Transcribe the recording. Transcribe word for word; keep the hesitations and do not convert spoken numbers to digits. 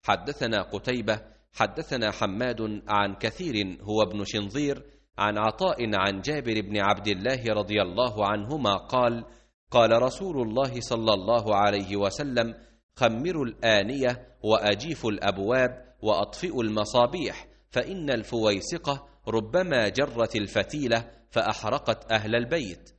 حدثنا قتيبة حدثنا حماد عن كثير هو ابن شنظير عن عطاء عن جابر بن عبد الله رضي الله عنهما قال: قال رسول الله صلى الله عليه وسلم: خمروا الآنية وأجيفوا الأبواب وأطفئوا المصابيح، فإن الفويسقة ربما جرت الفتيلة فأحرقت أهل البيت.